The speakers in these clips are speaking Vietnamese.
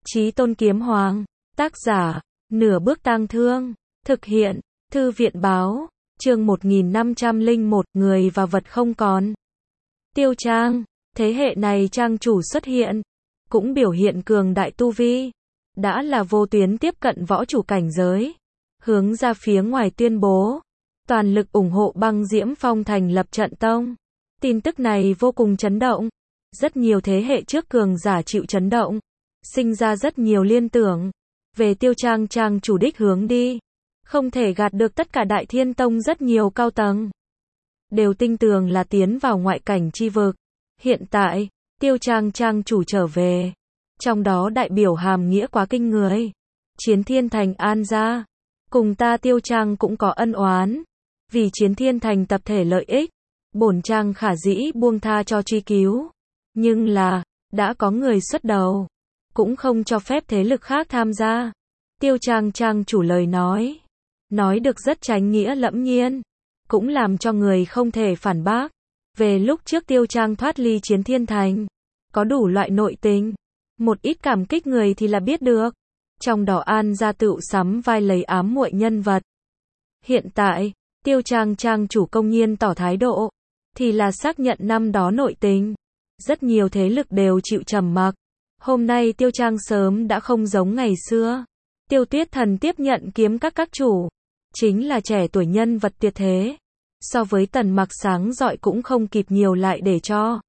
Chí Tôn Kiếm Hoàng, tác giả, Nửa Bước Tang Thương, thực hiện, Thư viện báo, chương 1501, người và vật không còn. Tiêu Trang, thế hệ này trang chủ xuất hiện, cũng biểu hiện cường đại tu vi, đã là vô tuyến tiếp cận võ chủ cảnh giới, hướng ra phía ngoài tuyên bố, toàn lực ủng hộ Băng Diễm Phong thành lập trận tông. Tin tức này vô cùng chấn động, rất nhiều thế hệ trước cường giả chịu chấn động, sinh ra rất nhiều liên tưởng về Tiêu Trang trang chủ đích hướng đi, không thể gạt được tất cả Đại Thiên Tông rất nhiều cao tầng đều tin tưởng là tiến vào ngoại cảnh chi vực. Hiện tại, Tiêu Trang trang chủ trở về, trong đó đại biểu hàm nghĩa quá kinh người. Chiến Thiên Thành An gia, cùng ta Tiêu Trang cũng có ân oán, vì Chiến Thiên Thành tập thể lợi ích, bổn trang khả dĩ buông tha cho truy cứu, nhưng là, đã có người xuất đầu, cũng không cho phép thế lực khác tham gia. Tiêu Trang trang chủ lời nói được rất chánh nghĩa lẫm nhiên, cũng làm cho người không thể phản bác. Về lúc trước Tiêu Trang thoát ly Chiến Thiên Thành, có đủ loại nội tình, một ít cảm kích người thì là biết được, trong đó An gia tựu sắm vai lấy ám muội nhân vật. Hiện tại, Tiêu Trang trang chủ công nhiên tỏ thái độ, thì là xác nhận năm đó nội tình, rất nhiều thế lực đều chịu trầm mặc. Hôm nay Tiêu Trang sớm đã không giống ngày xưa. Tiêu Tuyết Thần tiếp nhận kiếm các chủ, chính là trẻ tuổi nhân vật tuyệt thế, so với Tần Mặc sáng rọi cũng không kịp nhiều lại để cho.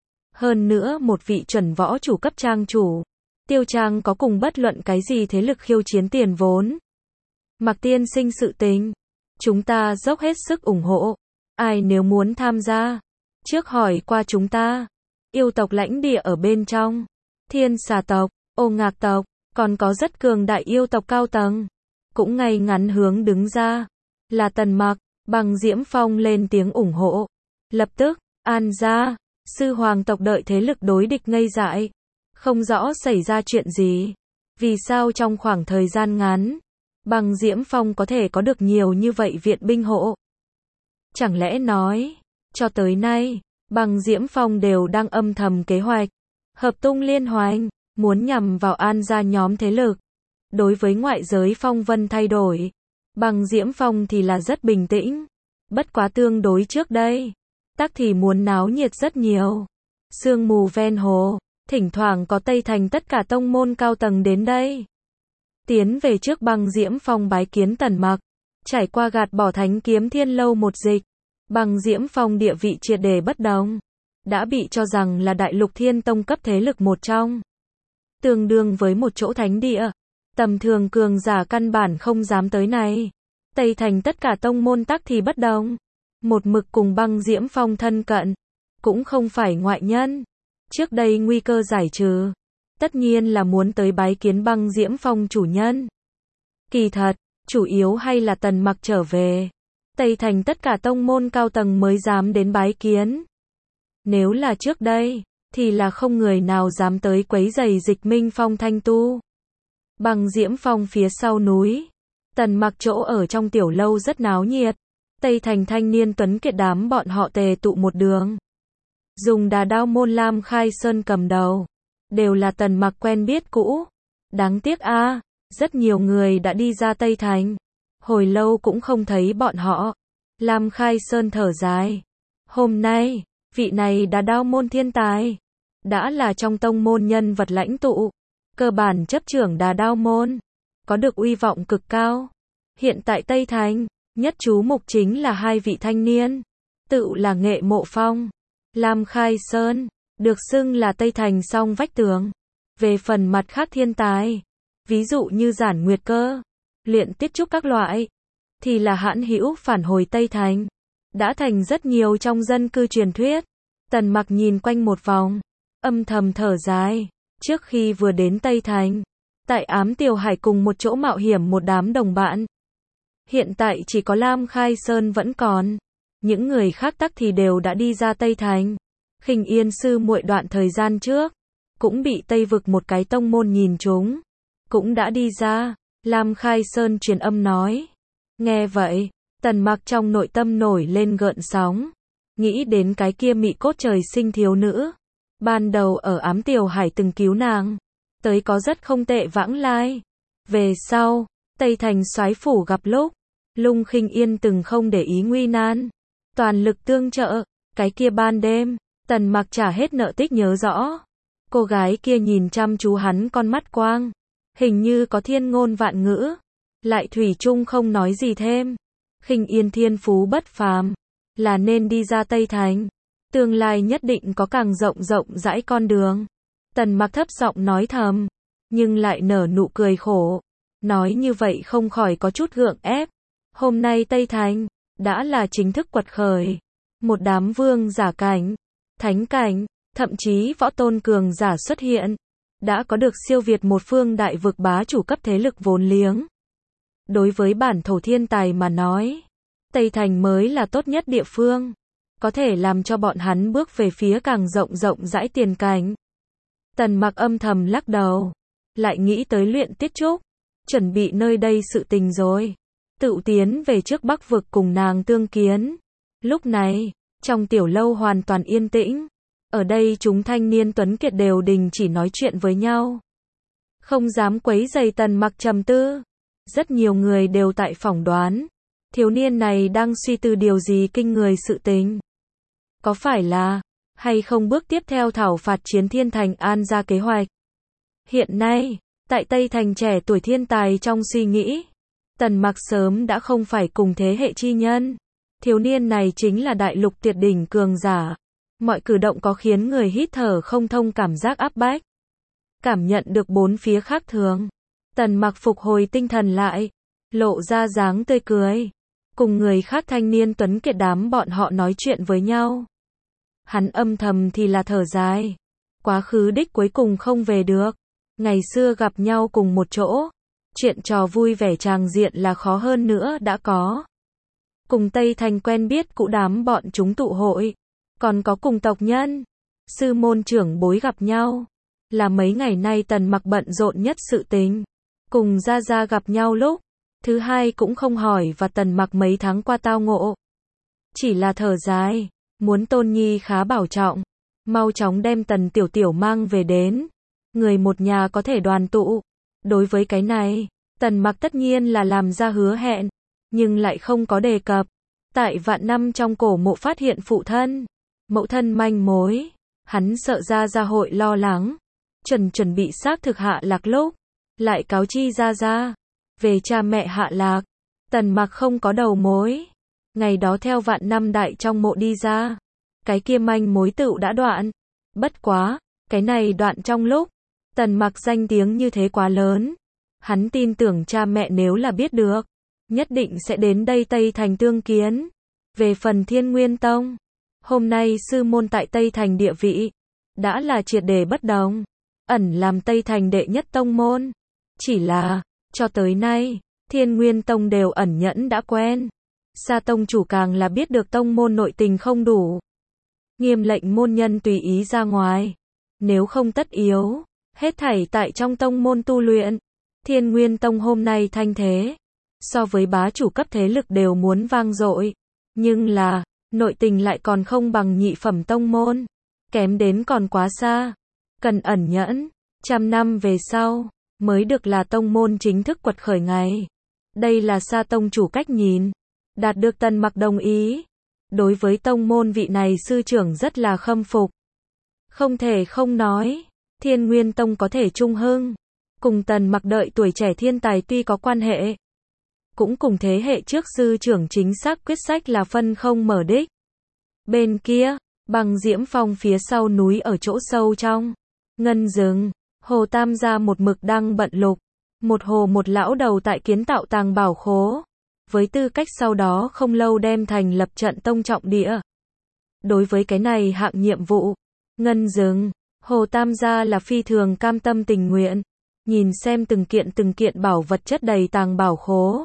Hơn nữa một vị chuẩn võ chủ cấp trang chủ, Tiêu Trang có cùng bất luận cái gì thế lực khiêu chiến tiền vốn. Mặc tiên sinh sự tình, chúng ta dốc hết sức ủng hộ, ai nếu muốn tham gia, trước hỏi qua chúng ta. Yêu tộc lãnh địa ở bên trong, Thiên Xà tộc, Ô Ngạc tộc, còn có rất cường đại yêu tộc cao tầng, cũng ngay ngắn hướng đứng ra, là Tần Mặc. Băng Diễm Phong lên tiếng ủng hộ. Lập tức, An gia, Sư Hoàng tộc đợi thế lực đối địch ngây dại, không rõ xảy ra chuyện gì, vì sao trong khoảng thời gian ngắn, Băng Diễm Phong có thể có được nhiều như vậy viện binh hộ. Chẳng lẽ nói, cho tới nay, Băng Diễm Phong đều đang âm thầm kế hoạch, hợp tung liên hoành, muốn nhằm vào An gia nhóm thế lực. Đối với ngoại giới phong vân thay đổi, Băng Diễm Phong thì là rất bình tĩnh, bất quá tương đối trước đây, tắc thì muốn náo nhiệt rất nhiều. Sương mù ven hồ, thỉnh thoảng có Tây Thành tất cả tông môn cao tầng đến đây. Tiến về trước Băng Diễm Phong bái kiến Tần Mặc, trải qua gạt bỏ Thánh Kiếm Thiên Lâu một dịch, Băng Diễm Phong địa vị triệt để bất đồng, đã bị cho rằng là Đại Lục Thiên Tông cấp thế lực một trong, tương đương với một chỗ thánh địa. Tầm thường cường giả căn bản không dám tới này. Tây Thành tất cả tông môn tắc thì bất đồng, một mực cùng Băng Diễm Phong thân cận, cũng không phải ngoại nhân. Trước đây nguy cơ giải trừ, tất nhiên là muốn tới bái kiến Băng Diễm Phong chủ nhân. Kỳ thật, chủ yếu hay là Tần Mặc trở về, Tây Thành tất cả tông môn cao tầng mới dám đến bái kiến. Nếu là trước đây, thì là không người nào dám tới quấy rầy Dịch Minh Phong thanh tu. Băng Diễm Phong phía sau núi, Tần Mặc chỗ ở trong tiểu lâu rất náo nhiệt, Tây Thành thanh niên tuấn kiệt đám bọn họ tề tụ một đường. Dùng Đà Đao môn Lam Khai Sơn cầm đầu, đều là Tần Mặc quen biết cũ. Đáng tiếc a, rất nhiều người đã đi ra Tây Thành, hồi lâu cũng không thấy bọn họ. Lam Khai Sơn thở dài, hôm nay, vị này Đà Đao môn thiên tài, đã là trong tông môn nhân vật lãnh tụ, cơ bản chấp trưởng Đà Đao môn, có được uy vọng cực cao. Hiện tại Tây Thành, nhất chú mục chính là hai vị thanh niên, tự là Nghệ Mộ Phong, Lam Khai Sơn, được xưng là Tây Thành song vách tường. Về phần mặt khác thiên tài, ví dụ như Giản Nguyệt Cơ, Luyện Tiết Trúc các loại, thì là hãn hữu phản hồi Tây Thành, đã thành rất nhiều trong dân cư truyền thuyết. Tần Mặc nhìn quanh một vòng, âm thầm thở dài. Trước khi vừa đến Tây Thành, tại Ám Tiểu Hải cùng một chỗ mạo hiểm một đám đồng bạn. Hiện tại chỉ có Lam Khai Sơn vẫn còn, những người khác tắc thì đều đã đi ra Tây Thành. Khinh Yên sư muội đoạn thời gian trước, cũng bị Tây vực một cái tông môn nhìn trúng, cũng đã đi ra. Lam Khai Sơn truyền âm nói. Nghe vậy, Tần Mặc trong nội tâm nổi lên gợn sóng, nghĩ đến cái kia mị cốt trời sinh thiếu nữ, ban đầu ở Ám Tiểu Hải từng cứu nàng, tới có rất không tệ vãng lai. Về sau, Tây Thành soái phủ gặp lúc, Lung Khinh Yên từng không để ý nguy nan, toàn lực tương trợ. Cái kia ban đêm, Tần Mặc trả hết nợ tích nhớ rõ. Cô gái kia nhìn chăm chú hắn con mắt quang, hình như có thiên ngôn vạn ngữ, lại thủy chung không nói gì thêm. Khinh Yên thiên phú bất phàm, là nên đi ra Tây Thành, tương lai nhất định có càng rộng rộng rãi con đường. Tần Mặc thấp giọng nói thầm, nhưng lại nở nụ cười khổ, nói như vậy không khỏi có chút gượng ép. Hôm nay Tây Thành đã là chính thức quật khởi, một đám vương giả cảnh, thánh cảnh, thậm chí võ tôn cường giả xuất hiện, đã có được siêu việt một phương đại vực bá chủ cấp thế lực vốn liếng. Đối với bản thổ thiên tài mà nói, Tây Thành mới là tốt nhất địa phương, có thể làm cho bọn hắn bước về phía càng rộng rộng rãi tiền cảnh. Tần Mặc âm thầm lắc đầu, lại nghĩ tới Luyện Tiết Trúc, chuẩn bị nơi đây sự tình rồi, tự tiến về trước Bắc vực cùng nàng tương kiến. Lúc này, trong tiểu lâu hoàn toàn yên tĩnh, ở đây chúng thanh niên tuấn kiệt đều đình chỉ nói chuyện với nhau, không dám quấy rầy Tần Mặc trầm tư. Rất nhiều người đều tại phỏng đoán, thiếu niên này đang suy tư điều gì kinh người sự tình. Có phải là, hay không bước tiếp theo thảo phạt chiến Thiên Thành An ra kế hoạch. Hiện nay, tại Tây Thành trẻ tuổi thiên tài trong suy nghĩ, Tần Mặc sớm đã không phải cùng thế hệ chi nhân. Thiếu niên này chính là đại lục tuyệt đỉnh cường giả. Mọi cử động có khiến người hít thở không thông cảm giác áp bách. Cảm nhận được bốn phía khác thường, Tần Mặc phục hồi tinh thần lại, lộ ra dáng tươi cười, cùng người khác thanh niên tuấn kiệt đám bọn họ nói chuyện với nhau. Hắn âm thầm thì là thở dài, quá khứ đích cuối cùng không về được. Ngày xưa gặp nhau cùng một chỗ, chuyện trò vui vẻ tràng diện là khó hơn nữa đã có. Cùng Tây Thành quen biết cũ đám bọn chúng tụ hội, còn có cùng tộc nhân, sư môn trưởng bối gặp nhau, là mấy ngày nay Tần Mặc bận rộn nhất sự tình. Cùng Gia Gia gặp nhau lúc thứ hai cũng không hỏi và Tần Mặc mấy tháng qua tao ngộ, chỉ là thở dài, muốn Tôn Nhi khá bảo trọng, mau chóng đem Tần Tiểu Tiểu mang về đến, người một nhà có thể đoàn tụ. Đối với cái này, Tần Mặc tất nhiên là làm ra hứa hẹn, nhưng lại không có đề cập. Tại vạn năm trong cổ mộ phát hiện phụ thân, mẫu thân manh mối, hắn sợ Gia Gia hội lo lắng, chuẩn bị xác thực hạ lạc lúc, lại cáo chi Gia Gia về cha mẹ hạ lạc. Tần Mặc không có đầu mối, ngày đó theo vạn năm đại trong mộ đi ra, cái kia manh mối tựu đã đoạn. Bất quá, cái này đoạn trong lúc Tần Mặc danh tiếng như thế quá lớn, hắn tin tưởng cha mẹ nếu là biết được, nhất định sẽ đến đây Tây Thành tương kiến. Về phần Thiên Nguyên Tông, hôm nay sư môn tại Tây Thành địa vị đã là triệt để bất đồng, ẩn làm Tây Thành đệ nhất tông môn. Chỉ là, cho tới nay, Thiên Nguyên Tông đều ẩn nhẫn đã quen. Sa tông chủ càng là biết được tông môn nội tình không đủ, nghiêm lệnh môn nhân tùy ý ra ngoài, nếu không tất yếu, hết thảy tại trong tông môn tu luyện. Thiên Nguyên Tông hôm nay thanh thế, so với bá chủ cấp thế lực đều muốn vang dội, nhưng là, nội tình lại còn không bằng nhị phẩm tông môn, kém đến còn quá xa, cần ẩn nhẫn, trăm năm về sau, mới được là tông môn chính thức quật khởi ngày. Đây là Sa tông chủ cách nhìn, đạt được Tần Mặc đồng ý. Đối với tông môn vị này sư trưởng rất là khâm phục. Không thể không nói, Thiên Nguyên Tông có thể trung hưng, cùng Tần Mặc đợi tuổi trẻ thiên tài tuy có quan hệ, cũng cùng thế hệ trước sư trưởng chính xác quyết sách là phân không mở đích. Bên kia, Băng Diễm Phong phía sau núi ở chỗ sâu trong ngân rừng, Hồ Tam gia một mực đang bận lục, một hồ một lão đầu tại kiến tạo tàng bảo khố, với tư cách sau đó không lâu đem thành lập trận tông trọng địa. Đối với cái này hạng nhiệm vụ, ngân rừng, Hồ Tam gia là phi thường cam tâm tình nguyện, nhìn xem từng kiện bảo vật chất đầy tàng bảo khố.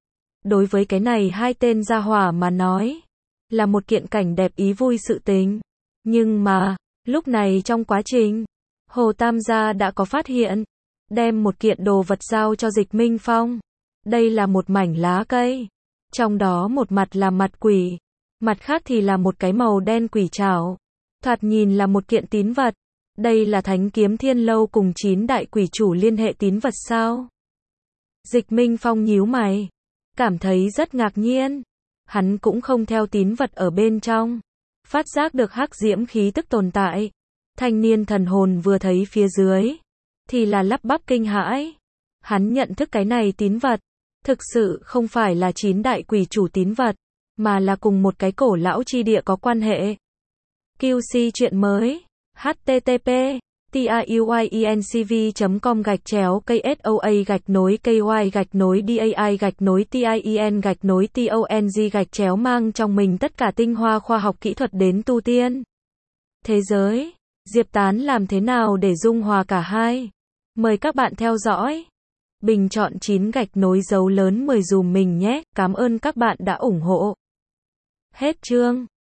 Đối với cái này hai tên gia hỏa mà nói, là một kiện cảnh đẹp ý vui sự tình. Nhưng mà, lúc này trong quá trình, Hồ Tam gia đã có phát hiện, đem một kiện đồ vật giao cho Dịch Minh Phong. Đây là một mảnh lá cây, trong đó một mặt là mặt quỷ, mặt khác thì là một cái màu đen quỷ trảo, thoạt nhìn là một kiện tín vật, Đây là Thánh Kiếm Thiên Lâu cùng 9 đại quỷ chủ liên hệ tín vật sao? Dịch Minh Phong nhíu mày, cảm thấy rất ngạc nhiên. Hắn cũng không theo tín vật ở bên trong, phát giác được hắc diễm khí tức tồn tại. Thanh niên thần hồn vừa thấy phía dưới, thì là lắp bắp kinh hãi. Hắn nhận thức cái này tín vật, thực sự không phải là 9 đại quỷ chủ tín vật, mà là cùng một cái cổ lão chi địa có quan hệ. QC chuyện mới, http tiuyencv.com/KY-DAI-TIEN-TONG mang trong mình tất cả tinh hoa khoa học kỹ thuật đến tu tiên. Thế giới, Diệp Tán làm thế nào để dung hòa cả hai? Mời các bạn theo dõi. Bình chọn 9 gạch nối dấu lớn 10 dùm mình nhé, cảm ơn các bạn đã ủng hộ. Hết chương.